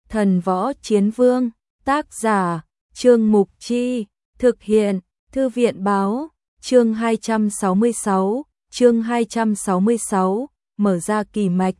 Thần Võ Chiến Vương, tác giả, Trương Mục Chi, thực hiện, Thư viện Báo, chương 266, mở ra kỳ mạch.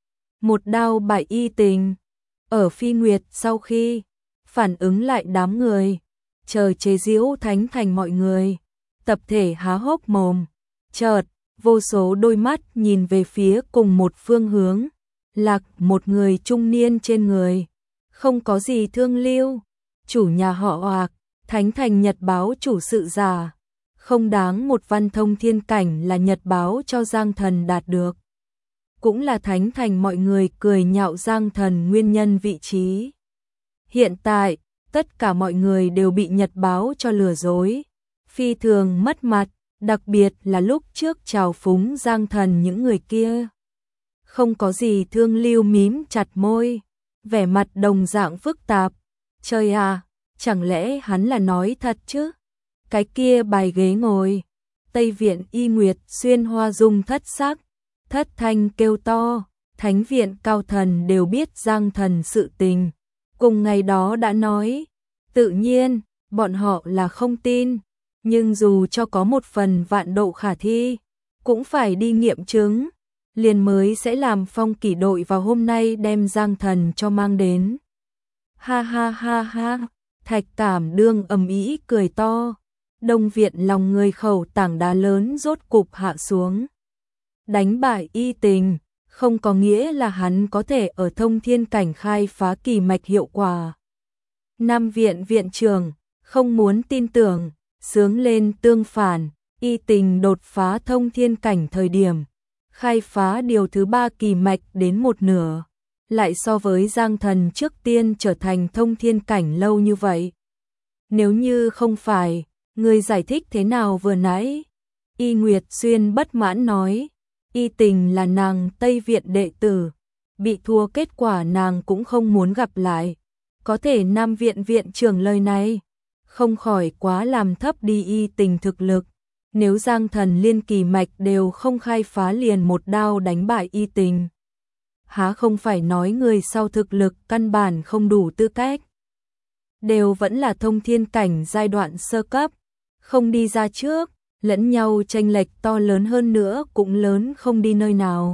Một đao bại y tình. Ở Phi Nguyệt sau khi phản ứng lại đám người, chờ chế giễu Thánh Thành mọi người, tập thể há hốc mồm, chợt, vô số đôi mắt nhìn về phía cùng một phương hướng, lạc một người trung niên trên người, không có gì thương lưu, chủ nhà họ Oạc, Thánh Thành Nhật báo chủ sự giả, không đáng một văn thông thiên cảnh là Nhật báo cho Giang Thần đạt được. Cũng là Thánh Thành mọi người cười nhạo Giang Thần nguyên nhân vị trí. Hiện tại, tất cả mọi người đều bị Nhật báo cho lừa dối, phi thường mất mặt, đặc biệt là lúc trước trào phúng Giang Thần những người kia. Không có gì thương lưu mím chặt môi, vẻ mặt đồng dạng phức tạp. Trời à, chẳng lẽ hắn là nói thật chứ? Cái kia bài ghế ngồi, Tây Viện Y Nguyệt Xuyên hoa dung thất sắc, thất thanh kêu to, Thánh viện cao thần đều biết Giang Thần sự tình. Cùng ngày đó đã nói, tự nhiên, bọn họ là không tin, nhưng dù cho có một phần vạn độ khả thi, cũng phải đi nghiệm chứng, liền mới sẽ làm Phong Kỷ đội vào hôm nay đem Giang Thần cho mang đến. Ha ha ha ha, Thạch Cảm Đương ầm ĩ cười to, Đông Viện lòng người khẩu tảng đá lớn rốt cục hạ xuống. Đánh bại y tình, không có nghĩa là hắn có thể ở thông thiên cảnh khai phá kỳ mạch hiệu quả. Nam viện viện trưởng, không muốn tin tưởng, sướng lên tương phản, y tình đột phá thông thiên cảnh thời điểm, khai phá điều thứ 3 kỳ mạch đến một nửa, lại so với Giang Thần trước tiên trở thành thông thiên cảnh lâu như vậy. Nếu như không phải, người giải thích thế nào vừa nãy? Y Nguyệt Xuyên bất mãn nói, y tình là nàng Tây Viện đệ tử, bị thua kết quả nàng cũng không muốn gặp lại. Có thể Nam viện viện trưởng lời này, không khỏi quá làm thấp đi y tình thực lực. Nếu Giang Thần liên kỳ mạch đều không khai phá liền một đao đánh bại y tình, há không phải nói người sau thực lực căn bản không đủ tư cách. Đều vẫn là thông thiên cảnh giai đoạn sơ cấp, không đi ra trước, lẫn nhau chênh lệch to lớn hơn nữa cũng lớn không đi nơi nào.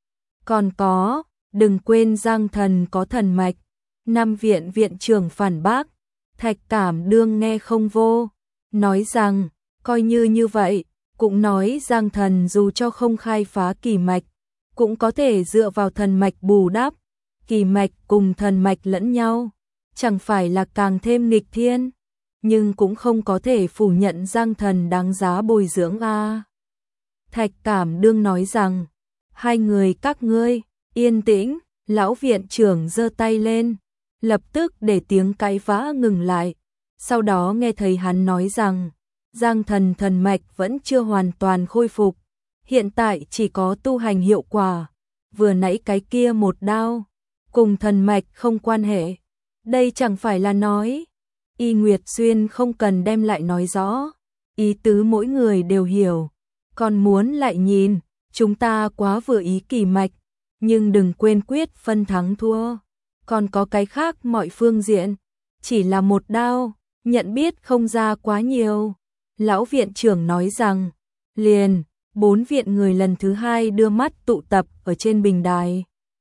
Còn có, đừng quên Giang Thần có thần mạch. Nam viện viện trưởng phản bác, Thạch Cảm Đương nghe không vô, nói rằng, coi như vậy, cũng nói Giang Thần dù cho không khai phá kỳ mạch, cũng có thể dựa vào thần mạch bù đắp, kỳ mạch cùng thần mạch lẫn nhau, chẳng phải là càng thêm nghịch thiên, nhưng cũng không có thể phủ nhận Giang Thần đáng giá bồi dưỡng a. Thạch Cảm Đương nói rằng, hai người các ngươi, yên tĩnh, lão viện trưởng giơ tay lên, lập tức để tiếng cãi vã ngừng lại, sau đó nghe thấy hắn nói rằng, Giang Thần thần mạch vẫn chưa hoàn toàn khôi phục, hiện tại chỉ có tu hành hiệu quả, vừa nãy cái kia một đao, cùng thần mạch không quan hệ, đây chẳng phải là nói, Y Nguyệt Xuyên không cần đem lại nói rõ, ý tứ mỗi người đều hiểu, còn muốn lại nhìn, chúng ta quá vừa ý kỳ mạch, nhưng đừng quên quyết phân thắng thua, còn có cái khác mọi phương diện, chỉ là một đao, nhận biết không ra quá nhiều. Lão viện trưởng nói rằng, liền, 4 viện người lần thứ 2 đưa mắt tụ tập ở trên bình đài.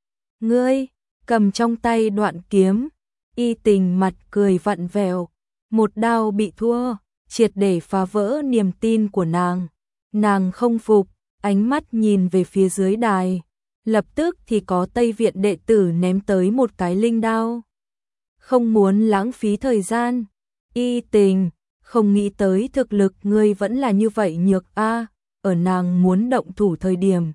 Ngươi, cầm trong tay đoạn kiếm, y tình mặt cười vặn vẹo, một đao bị thua, triệt để phá vỡ niềm tin của nàng. Nàng không phục, ánh mắt nhìn về phía dưới đài, lập tức thì có Tây Viện đệ tử ném tới một cái linh đao. Không muốn lãng phí thời gian, y tình, không nghĩ tới thực lực ngươi vẫn là như vậy nhược a. Ở nàng muốn động thủ thời điểm,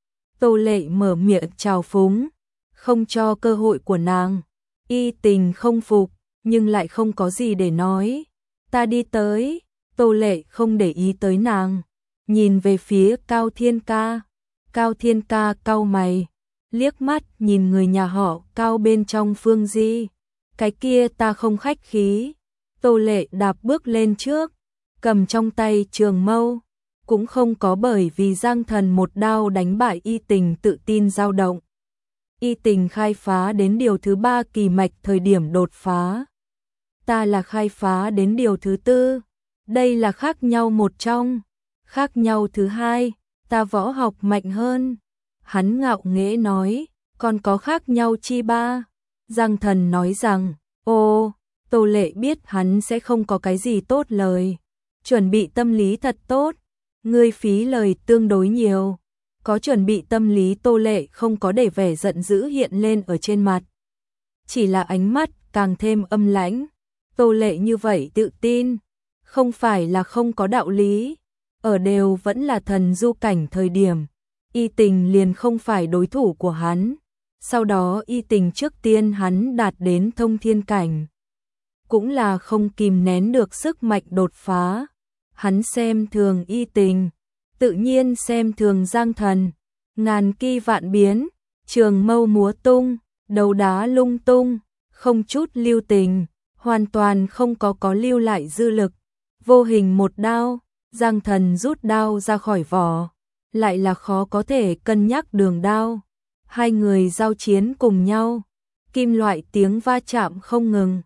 Tô Lệ mở miệng chào phúng, không cho cơ hội của nàng. Y tình không phục, nhưng lại không có gì để nói. Ta đi tới, Tô Lệ không để ý tới nàng, nhìn về phía Cao Thiên Ca. Cao Thiên Ca cau mày, liếc mắt nhìn người nhà họ Cao bên trong Phương Di. Cái kia ta không khách khí. Tô Lệ đạp bước lên trước, cầm trong tay trường mâu, cũng không có bởi vì Giang Thần một đao đánh bại y tình tự tin dao động. Y Tình khai phá đến điều thứ 3 kỳ mạch thời điểm đột phá. Ta là khai phá đến điều thứ 4. Đây là khác nhau một trong. Khác nhau thứ 2, ta võ học mạnh hơn. Hắn ngạo nghễ nói, còn có khác nhau chi ba? Giang Thần nói rằng, ô, Tô Lệ biết hắn sẽ không có cái gì tốt lời. Chuẩn bị tâm lý thật tốt, ngươi phí lời tương đối nhiều. Có chuẩn bị tâm lý Tô Lệ không có để vẻ giận dữ hiện lên ở trên mặt. Chỉ là ánh mắt càng thêm âm lãnh. Tô Lệ như vậy tự tin, không phải là không có đạo lý. Ở đều vẫn là thần du cảnh thời điểm, Y Tình liền không phải đối thủ của hắn. Sau đó Y Tình trước tiên hắn đạt đến thông thiên cảnh. Cũng là không kìm nén được sức mạnh đột phá. Hắn xem thường Y Tình, tự nhiên xem thường Giang Thần. Ngàn kỳ vạn biến, trường mâu múa tung, đấu đá lung tung, không chút lưu tình, hoàn toàn không có lưu lại dư lực. Vô hình một đao, Giang Thần rút đao ra khỏi vỏ, lại là khó có thể cân nhắc đường đao. Hai người giao chiến cùng nhau, kim loại tiếng va chạm không ngừng.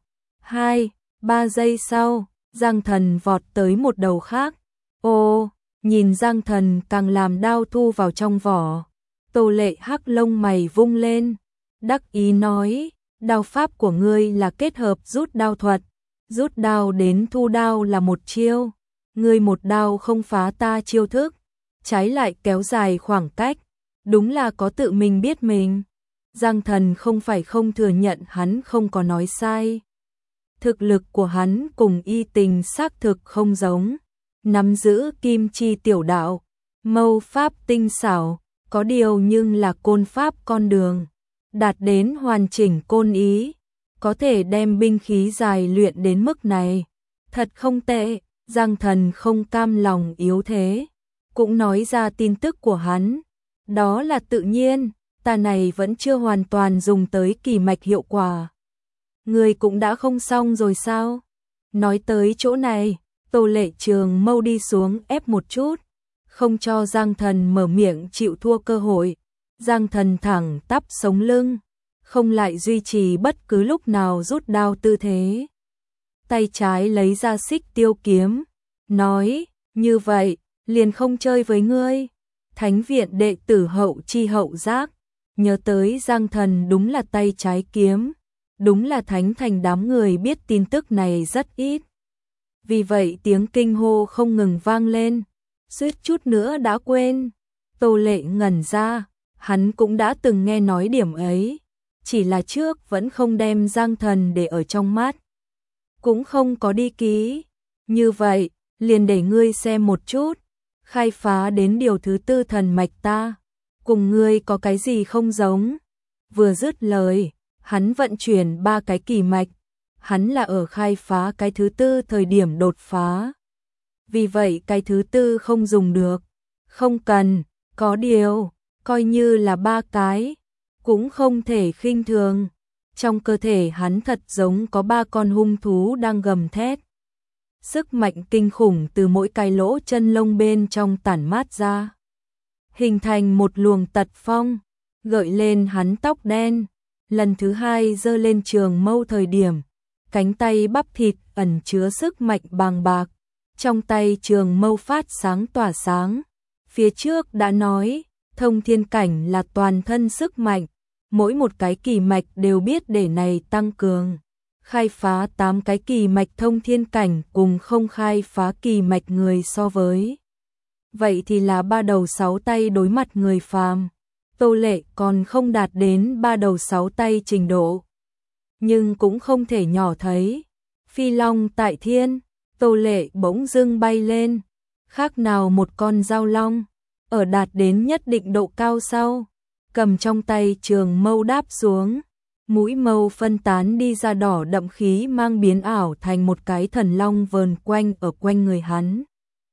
2-3 giây sau, Giang Thần vọt tới một đầu khác. Ô, nhìn Giang Thần càng làm đao thu vào trong vỏ. Tô Lệ hắc lông mày vung lên, đắc ý nói, đao pháp của ngươi là kết hợp rút đao thuật. Rút đao đến thu đao là một chiêu. Ngươi một đao không phá ta chiêu thức, trái lại kéo dài khoảng cách. Đúng là có tự mình biết mình. Giang Thần không phải không thừa nhận hắn không có nói sai. Thực lực của hắn cùng Y Tình xác thực không giống. Nắm giữ kim chi tiểu đạo, mâu pháp tinh xảo, có điều nhưng là côn pháp con đường. Đạt đến hoàn chỉnh côn ý, có thể đem binh khí dài luyện đến mức này. Thật không tệ. Giang Thần không cam lòng yếu thế, cũng nói ra tin tức của hắn. Đó là tự nhiên, ta này vẫn chưa hoàn toàn dùng tới kỳ mạch hiệu quả. Người cũng đã không xong rồi sao? Nói tới chỗ này, Tô Lệ trường mâu đi xuống ép một chút, không cho Giang Thần mở miệng chịu thua cơ hội. Giang Thần thẳng tắp sống lưng, không lại duy trì bất cứ lúc nào rút đao tư thế. Tay trái lấy ra xích tiêu kiếm, nói, như vậy, liền không chơi với ngươi. Thánh viện đệ tử hậu chi hậu giác, nhớ tới Giang Thần đúng là tay trái kiếm, đúng là thánh thành đám người biết tin tức này rất ít. Vì vậy tiếng kinh hô không ngừng vang lên, suýt chút nữa đã quên. Tô Lệ ngẩn ra, hắn cũng đã từng nghe nói điểm ấy, chỉ là trước vẫn không đem Giang Thần để ở trong mắt, cũng không có đi ký. Như vậy, liền để ngươi xem một chút, khai phá đến điều thứ 4 thần mạch ta, cùng ngươi có cái gì không giống. Vừa dứt lời, hắn vận chuyển 3 cái kỳ mạch, hắn là ở khai phá cái thứ 4 thời điểm đột phá. Vì vậy cái thứ 4 không dùng được, không cần, có điều, coi như là 3 cái, cũng không thể khinh thường. Trong cơ thể hắn thật giống có 3 con hung thú đang gầm thét. Sức mạnh kinh khủng từ mỗi cái lỗ chân lông bên trong tản mát ra, hình thành một luồng tật phong, gợi lên hắn tóc đen. Lần thứ 2 giơ lên trường mâu thời điểm, cánh tay bắp thịt ẩn chứa sức mạnh bàng bạc, trong tay trường mâu phát sáng tỏa sáng. Phía trước đã nói, thông thiên cảnh là toàn thân sức mạnh, mỗi một cái kỳ mạch đều biết để này tăng cường. Khai phá 8 cái kỳ mạch thông thiên cảnh cùng không khai phá kỳ mạch người so với. Vậy thì là 3 đầu 6 tay đối mặt người phàm. Tô Lệ còn không đạt đến 3 đầu 6 tay trình độ, nhưng cũng không thể nhỏ thấy. Phi long tại thiên, Tô Lệ bỗng dưng bay lên, khác nào một con dao long, ở đạt đến nhất định độ cao sau, cầm trong tay trường mâu đáp xuống. Mũi mâu phân tán đi ra đỏ đậm khí mang biến ảo thành một cái thần long vờn quanh ở quanh người hắn.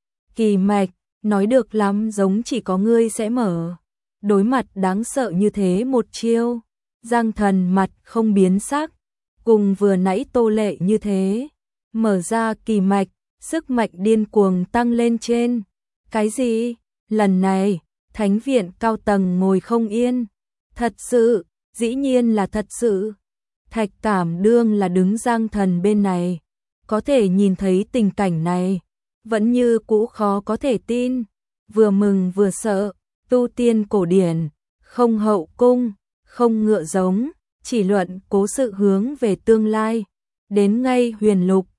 Kỳ mạch, nói được lắm giống chỉ có ngươi sẽ mở. Đối mặt đáng sợ như thế một chiêu, Giang Thần mặt không biến sắc, cùng vừa nãy Tô Lệ như thế, mở ra kỳ mạch, sức mạnh điên cuồng tăng lên trên. Cái gì? Lần này, thánh viện cao tầng ngồi không yên. Thật sự, dĩ nhiên là thật sự. Thạch Cảm đương là đứng Giang Thần bên này, có thể nhìn thấy tình cảnh này, vẫn như cũ khó có thể tin, vừa mừng vừa sợ, tu tiên cổ điển, không hậu cung, không ngựa giống, chỉ luận cố sự hướng về tương lai, đến ngay huyền lục,